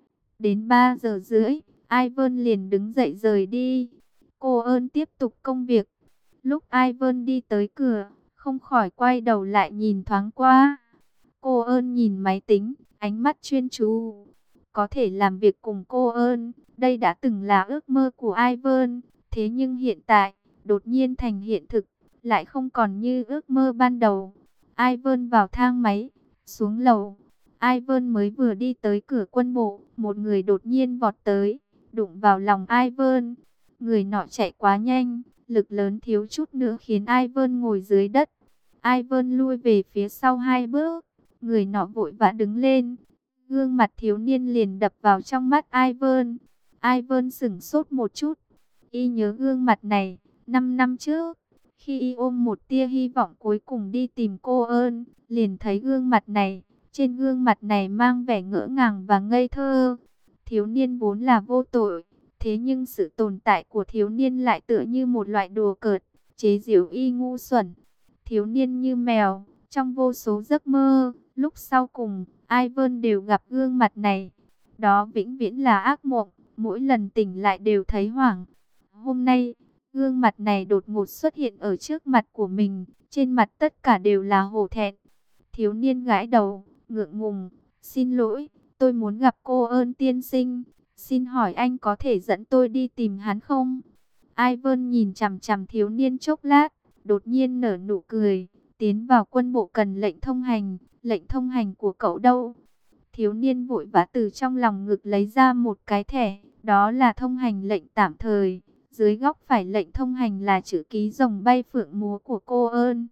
Đến 3 giờ rưỡi, Ivan liền đứng dậy rời đi. Cô ơn tiếp tục công việc. Lúc Ivan đi tới cửa, không khỏi quay đầu lại nhìn thoáng qua. Cô ơn nhìn máy tính, ánh mắt chuyên chú. Có thể làm việc cùng cô ơn, đây đã từng là ước mơ của Ivan. Thế nhưng hiện tại, đột nhiên thành hiện thực, lại không còn như ước mơ ban đầu. Ivan vào thang máy, xuống lầu. Ivan mới vừa đi tới cửa quân bộ, một người đột nhiên vọt tới, đụng vào lòng Ivan. Người nọ chạy quá nhanh, lực lớn thiếu chút nữa khiến Ivan ngồi dưới đất. Ivan lui về phía sau 2 bước, người nọ vội vã đứng lên. Gương mặt thiếu niên liền đập vào trong mắt Ivan. Ivan sững sốt một chút, y nhớ gương mặt này, 5 năm trước, khi y ôm một tia hy vọng cuối cùng đi tìm cô ơn, liền thấy gương mặt này. Trên gương mặt này mang vẻ ngỡ ngàng và ngây thơ. Thiếu niên vốn là vô tội, thế nhưng sự tồn tại của thiếu niên lại tựa như một loại đùa cợt, chế giễu y ngu xuẩn. Thiếu niên như mèo, trong vô số giấc mơ, lúc sau cùng, Ivan đều gặp gương mặt này. Đó vĩnh viễn là ác mộng, mỗi lần tỉnh lại đều thấy hoảng. Hôm nay, gương mặt này đột ngột xuất hiện ở trước mặt của mình, trên mặt tất cả đều là hổ thẹn. Thiếu niên gãi đầu, ngượng ngùng, xin lỗi, tôi muốn gặp cô ơn tiên sinh, xin hỏi anh có thể dẫn tôi đi tìm hắn không? Ivan nhìn chằm chằm thiếu niên chốc lát, đột nhiên nở nụ cười, tiến vào quân bộ cần lệnh thông hành của cậu đâu? Thiếu niên vội vã từ trong lòng ngực lấy ra một cái thẻ, đó là thông hành lệnh tạm thời, dưới góc phải lệnh thông hành là chữ ký rồng bay phượng múa của cô ơn.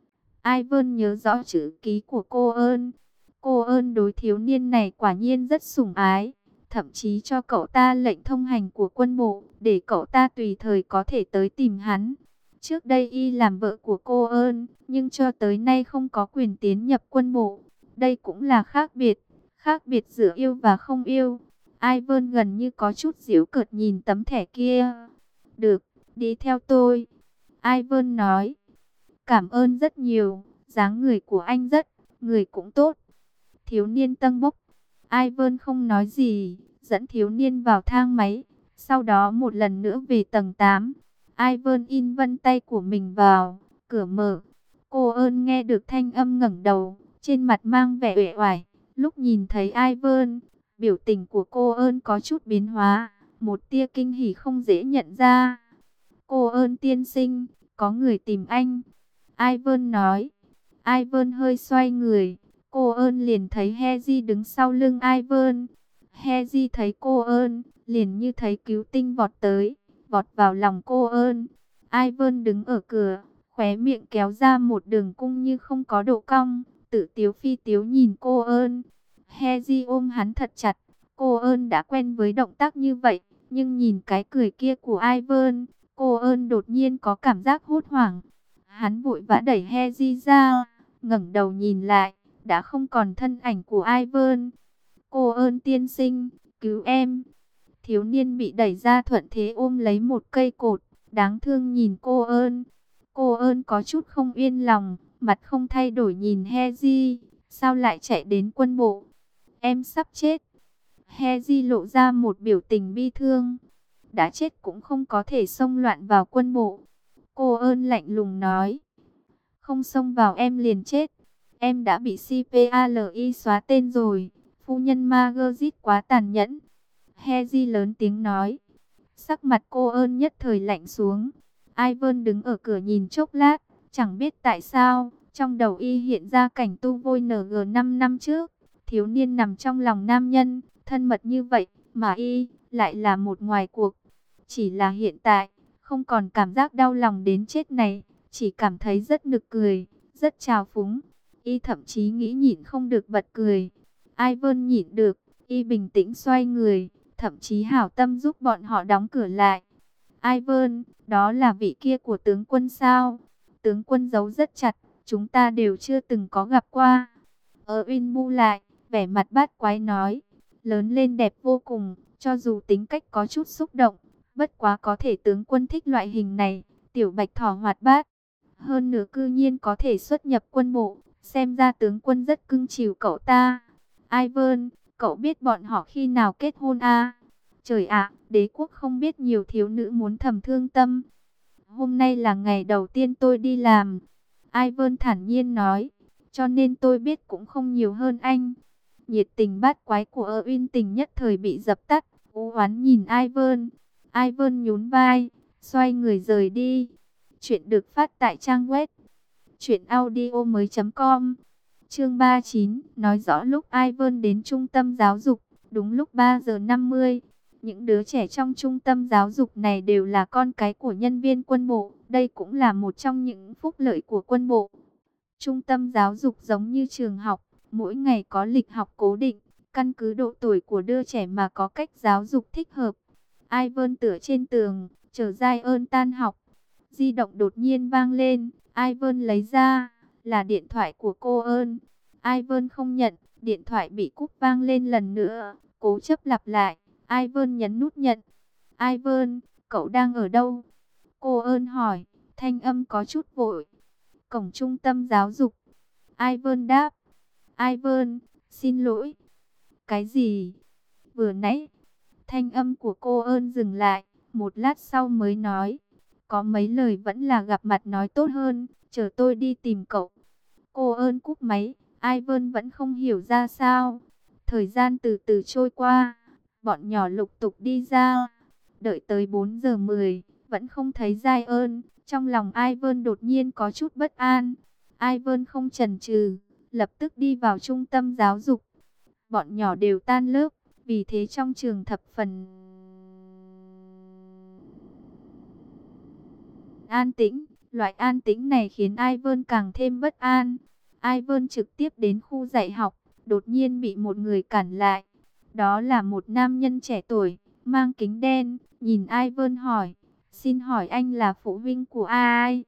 Ivan nhớ rõ chữ ký của cô ơn. Cô ơn đối thiếu niên này quả nhiên rất sủng ái, thậm chí cho cậu ta lệnh thông hành của quân bộ, để cậu ta tùy thời có thể tới tìm hắn. Trước đây y làm vợ của cô ơn, nhưng cho tới nay không có quyền tiến nhập quân bộ. Đây cũng là khác biệt giữa yêu và không yêu. Ivan gần như có chút giễu cợt nhìn tấm thẻ kia. Được, đi theo tôi. Ivan nói. Cảm ơn rất nhiều, dáng người của anh người cũng tốt. Thiếu niên tâng bốc. Ivan không nói gì, dẫn thiếu niên vào thang máy. Sau đó một lần nữa về tầng 8. Ivan in vân tay của mình vào, cửa mở. Cô ơn nghe được thanh âm ngẩng đầu, trên mặt mang vẻ uể oải. Lúc nhìn thấy Ivan, biểu tình của cô ơn có chút biến hóa, một tia kinh hỉ không dễ nhận ra. Cô ơn tiên sinh, có người tìm anh. Ivan nói. Ivan hơi xoay người. Cô ơn liền thấy Heji đứng sau lưng Ivan. Heji thấy cô ơn, liền như thấy cứu tinh vọt tới, vọt vào lòng cô ơn. Ivan đứng ở cửa, khóe miệng kéo ra một đường cung như không có độ cong, tự tiếu phi tiếu nhìn cô ơn. Heji ôm hắn thật chặt. Cô ơn đã quen với động tác như vậy, nhưng nhìn cái cười kia của Ivan, cô ơn đột nhiên có cảm giác hốt hoảng. Hắn vội vã đẩy Heji ra, ngẩng đầu nhìn lại, đã không còn thân ảnh của Ivan. Cô ơn tiên sinh, cứu em. Thiếu niên bị đẩy ra thuận thế ôm lấy một cây cột, đáng thương nhìn cô ơn. Cô ơn có chút không yên lòng, mặt không thay đổi nhìn Heji, sao lại chạy đến quân bộ? Em sắp chết. Heji lộ ra một biểu tình bi thương. Đã chết cũng không có thể xông loạn vào quân bộ. Cô ơn lạnh lùng nói. Không xông vào em liền chết. Em đã bị CPALI xóa tên rồi. Phu nhân Margaret quá tàn nhẫn. Heji lớn tiếng nói. Sắc mặt cô ơn nhất thời lạnh xuống. Ivan đứng ở cửa nhìn chốc lát. Chẳng biết tại sao, trong đầu y hiện ra cảnh tu vôi NG 5 năm trước. Thiếu niên nằm trong lòng nam nhân, thân mật như vậy, mà y lại là một ngoài cuộc. Chỉ là hiện tại, không còn cảm giác đau lòng đến chết này, chỉ cảm thấy rất nực cười, rất trào phúng. Y thậm chí nghĩ nhịn không được bật cười. Ivan nhịn được, y bình tĩnh xoay người, thậm chí hảo tâm giúp bọn họ đóng cửa lại. Ivan, đó là vị kia của tướng quân sao? Tướng quân giấu rất chặt, chúng ta đều chưa từng có gặp qua. Erwin bu lại, vẻ mặt bát quái nói, lớn lên đẹp vô cùng, cho dù tính cách có chút xúc động, bất quá có thể tướng quân thích loại hình này. Tiểu bạch thỏ hoạt bát, hơn nữa cư nhiên có thể xuất nhập quân bộ, xem ra tướng quân rất cưng chiều cậu ta. Ivan, cậu biết bọn họ khi nào kết hôn à? Trời ạ, đế quốc không biết nhiều thiếu nữ muốn thầm thương tâm. Hôm nay là ngày đầu tiên tôi đi làm. Ivan thản nhiên nói, cho nên tôi biết cũng không nhiều hơn anh. Nhiệt tình bát quái của Erwin tình nhất thời bị dập tắt, u oán nhìn Ivan. Ivan nhún vai, xoay người rời đi. Chuyện được phát tại trang web truyệnaudiomoi.com. Chương 39 nói rõ lúc Ivan đến trung tâm giáo dục, đúng lúc 3 giờ 50. Những đứa trẻ trong trung tâm giáo dục này đều là con cái của nhân viên quân bộ. Đây cũng là một trong những phúc lợi của quân bộ. Trung tâm giáo dục giống như trường học, mỗi ngày có lịch học cố định, căn cứ độ tuổi của đứa trẻ mà có cách giáo dục thích hợp. Ivan tựa trên tường, chờ Zion tan học. Di động đột nhiên vang lên, Ivan lấy ra, là điện thoại của cô ơn. Ivan không nhận, điện thoại bị cúp vang lên lần nữa, cố chấp lặp lại. Ivan nhấn nút nhận. Ivan, cậu đang ở đâu? Cô ơn hỏi, thanh âm có chút vội. Cổng trung tâm giáo dục. Ivan đáp. Ivan, xin lỗi. Cái gì? Vừa nãy, thanh âm của cô ơn dừng lại, một lát sau mới nói. Có mấy lời vẫn là gặp mặt nói tốt hơn, chờ tôi đi tìm cậu. Cô ơn cúp máy, Ivan vẫn không hiểu ra sao. Thời gian từ từ trôi qua, bọn nhỏ lục tục đi ra. Đợi tới 4 giờ 10, vẫn không thấy Zion. Trong lòng Ivan đột nhiên có chút bất an. Ivan không chần chừ, lập tức đi vào trung tâm giáo dục. Bọn nhỏ đều tan lớp, vì thế trong trường thập phần an tĩnh. Loại an tĩnh này khiến Ivan càng thêm bất an. Ivan trực tiếp đến khu dạy học, đột nhiên bị một người cản lại. Đó là một nam nhân trẻ tuổi, mang kính đen, nhìn Ivan hỏi, xin hỏi anh là phụ huynh của ai?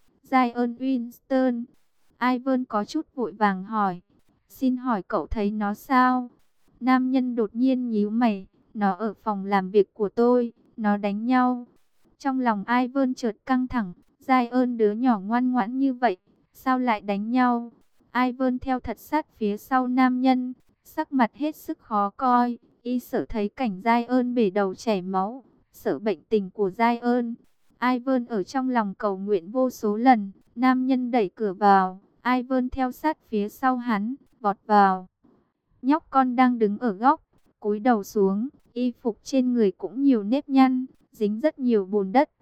Zion Winston. Ivan có chút vội vàng hỏi, xin hỏi cậu thấy nó sao? Nam nhân đột nhiên nhíu mày, nó ở phòng làm việc của tôi, nó đánh nhau. Trong lòng Ivan chợt căng thẳng, Zion đứa nhỏ ngoan ngoãn như vậy, sao lại đánh nhau? Ivan theo thật sát phía sau nam nhân, sắc mặt hết sức khó coi, y sợ thấy cảnh Zion bể đầu chảy máu, sợ bệnh tình của Zion. Ivan ở trong lòng cầu nguyện vô số lần, nam nhân đẩy cửa vào, Ivan theo sát phía sau hắn, vọt vào. Nhóc con đang đứng ở góc, cúi đầu xuống, y phục trên người cũng nhiều nếp nhăn, dính rất nhiều bùn đất.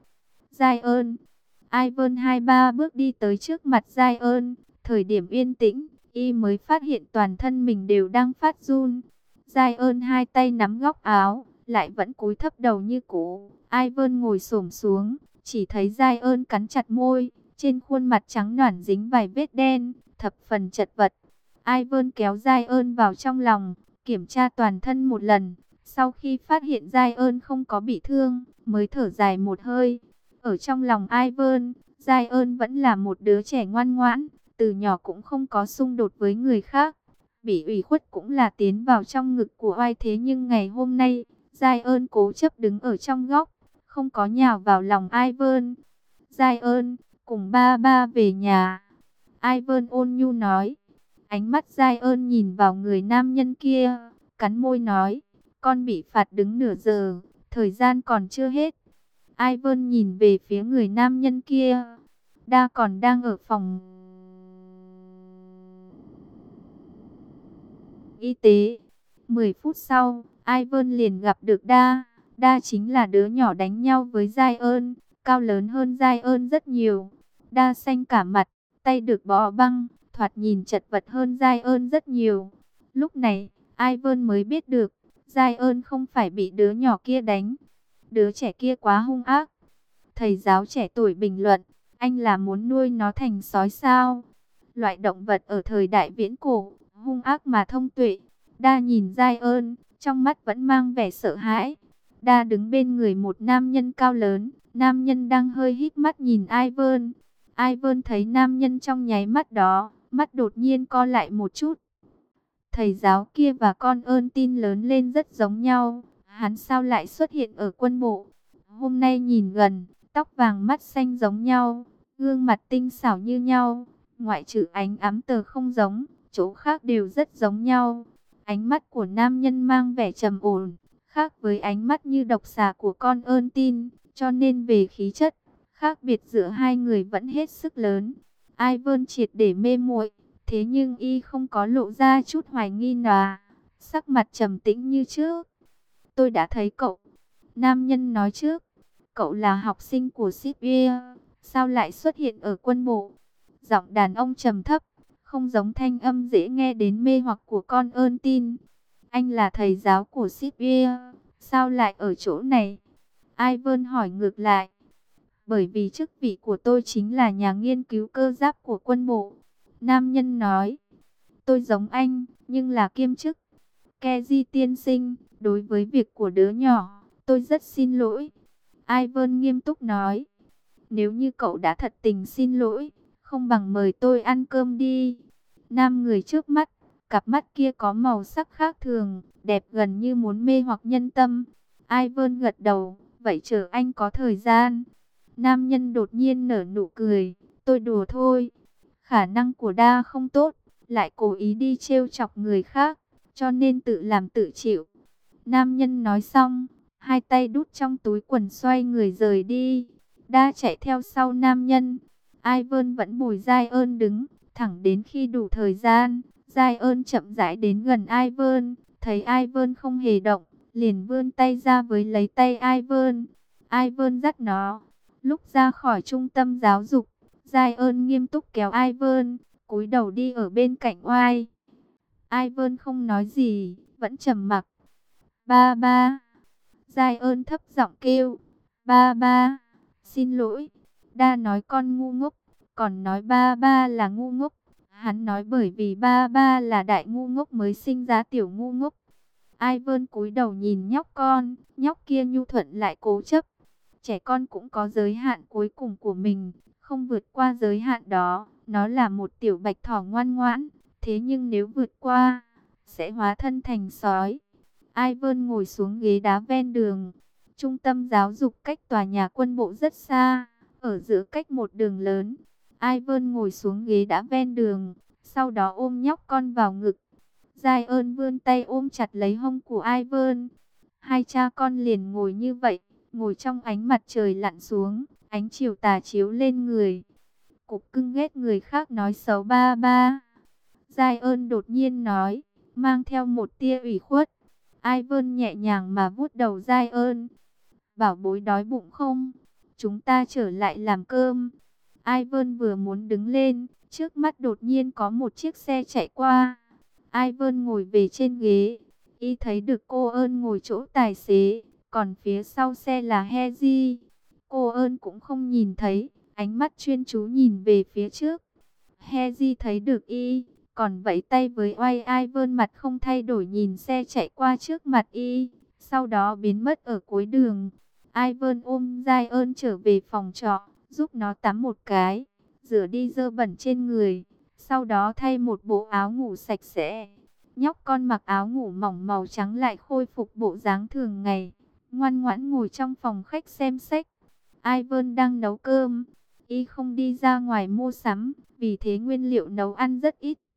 Zion. Ivan 2-3 bước đi tới trước mặt Zion, thời điểm yên tĩnh, y mới phát hiện toàn thân mình đều đang phát run. Zion hai tay nắm góc áo, lại vẫn cúi thấp đầu như cũ. Ivan ngồi xổm xuống, chỉ thấy Zion cắn chặt môi, trên khuôn mặt trắng nõn dính vài vết đen, thập phần chật vật. Ivan kéo Zion vào trong lòng, kiểm tra toàn thân một lần. Sau khi phát hiện Zion không có bị thương, mới thở dài một hơi. Ở trong lòng Ivan, Zion vẫn là một đứa trẻ ngoan ngoãn, từ nhỏ cũng không có xung đột với người khác. Bị ủy khuất cũng là tiến vào trong ngực của oai, thế nhưng ngày hôm nay, Zion cố chấp đứng ở trong góc, không có nhào vào lòng Ivan. Zion, cùng ba ba về nhà. Ivan ôn nhu nói. Ánh mắt Zion nhìn vào người nam nhân kia, cắn môi nói, con bị phạt đứng nửa giờ, thời gian còn chưa hết. Ivan nhìn về phía người nam nhân kia, Đa còn đang ở phòng y tế. 10 phút sau, Ivan liền gặp được Đa. Đa chính là đứa nhỏ đánh nhau với Zion, cao lớn hơn Zion rất nhiều. Đa xanh cả mặt, tay được bó băng, thoạt nhìn chật vật hơn Zion rất nhiều. Lúc này, Ivan mới biết được, Zion không phải bị đứa nhỏ kia đánh. Đứa trẻ kia quá hung ác. Thầy giáo trẻ tuổi bình luận, anh là muốn nuôi nó thành sói sao? Loại động vật ở thời đại viễn cổ, hung ác mà thông tuệ. Đa nhìn Zion, trong mắt vẫn mang vẻ sợ hãi. Đa đứng bên người một nam nhân cao lớn, nam nhân đang hơi híp mắt nhìn Ivan. Ivan thấy nam nhân trong nháy mắt đó, mắt đột nhiên co lại một chút. Thầy giáo kia và con ơn tin lớn lên rất giống nhau, hắn sao lại xuất hiện ở quân bộ? Hôm nay nhìn gần, tóc vàng mắt xanh giống nhau, gương mặt tinh xảo như nhau, ngoại trừ ánh ám tờ không giống, chỗ khác đều rất giống nhau. Ánh mắt của nam nhân mang vẻ trầm ổn, khác với ánh mắt như độc xà của con ơn tin, cho nên về khí chất, khác biệt giữa hai người vẫn hết sức lớn. Ivan triệt để mê muội, thế nhưng y không có lộ ra chút hoài nghi nào, sắc mặt trầm tĩnh như trước. Tôi đã thấy cậu, nam nhân nói trước. Cậu là học sinh của Sibia, sao lại xuất hiện ở quân bộ? Giọng đàn ông trầm thấp, không giống thanh âm dễ nghe đến mê hoặc của con ơn tin. Anh là thầy giáo của Sipia, sao lại ở chỗ này? Ivan hỏi ngược lại. Bởi vì chức vị của tôi chính là nhà nghiên cứu cơ giáp của quân bộ. Nam nhân nói. Tôi giống anh, nhưng là kiêm chức. Keji tiên sinh, đối với việc của đứa nhỏ, tôi rất xin lỗi. Ivan nghiêm túc nói. Nếu như cậu đã thật tình xin lỗi, không bằng mời tôi ăn cơm đi. Nam người trước mắt, cặp mắt kia có màu sắc khác thường, đẹp gần như muốn mê hoặc nhân tâm. Ivan gật đầu, vậy chờ anh có thời gian. Nam nhân đột nhiên nở nụ cười, tôi đùa thôi. Khả năng của đa không tốt, lại cố ý đi trêu chọc người khác, cho nên tự làm tự chịu. Nam nhân nói xong, hai tay đút trong túi quần xoay người rời đi. Đa chạy theo sau nam nhân. Ivan vẫn bồi Giai ơn đứng, thẳng đến khi đủ thời gian. Giai ơn chậm rãi đến gần Ivan, thấy Ivan không hề động, liền vươn tay ra với lấy tay Ivan. Ivan dắt nó. Lúc ra khỏi trung tâm giáo dục, Giai ơn nghiêm túc kéo Ivan, cúi đầu đi ở bên cạnh oai. Ivan không nói gì, vẫn trầm mặc. Ba ba. Giai ơn thấp giọng kêu. Ba ba. Xin lỗi. Đa nói con ngu ngốc, còn nói ba ba là ngu ngốc. Hắn nói bởi vì ba ba là đại ngu ngốc mới sinh ra tiểu ngu ngốc. Ivan cúi đầu nhìn nhóc con, nhóc kia nhu thuận lại cố chấp. Trẻ con cũng có giới hạn cuối cùng của mình, không vượt qua giới hạn đó. Nó là một tiểu bạch thỏ ngoan ngoãn, thế nhưng nếu vượt qua, sẽ hóa thân thành sói. Ivan ngồi xuống ghế đá ven đường. Trung tâm giáo dục cách tòa nhà quân bộ rất xa, ở giữa cách một đường lớn. Ivan ngồi xuống ghế đá ven đường, sau đó ôm nhóc con vào ngực. Giai ơn vươn tay ôm chặt lấy hông của Ivan. Hai cha con liền ngồi như vậy, ngồi trong ánh mặt trời lặn xuống, ánh chiều tà chiếu lên người. Cục cưng ghét người khác nói xấu ba ba. Giai ơn đột nhiên nói, mang theo một tia ủy khuất. Ivan nhẹ nhàng mà vuốt đầu Giai ơn. Bảo bối đói bụng không? Chúng ta trở lại làm cơm. Ivan vừa muốn đứng lên, trước mắt đột nhiên có một chiếc xe chạy qua. Ivan ngồi về trên ghế, y thấy được cô ơn ngồi chỗ tài xế, còn phía sau xe là Heji. Cô ơn cũng không nhìn thấy, ánh mắt chuyên chú nhìn về phía trước. Heji thấy được y, còn vẫy tay với oai. Ivan mặt không thay đổi nhìn xe chạy qua trước mặt y, sau đó biến mất ở cuối đường. Ivan ôm Giai ơn trở về phòng trọ, giúp nó tắm một cái, rửa đi dơ bẩn trên người, sau đó thay một bộ áo ngủ sạch sẽ. Nhóc con mặc áo ngủ mỏng màu trắng lại khôi phục bộ dáng thường ngày, ngoan ngoãn ngồi trong phòng khách xem sách. Ivan đang nấu cơm, y không đi ra ngoài mua sắm, vì thế nguyên liệu nấu ăn rất ít.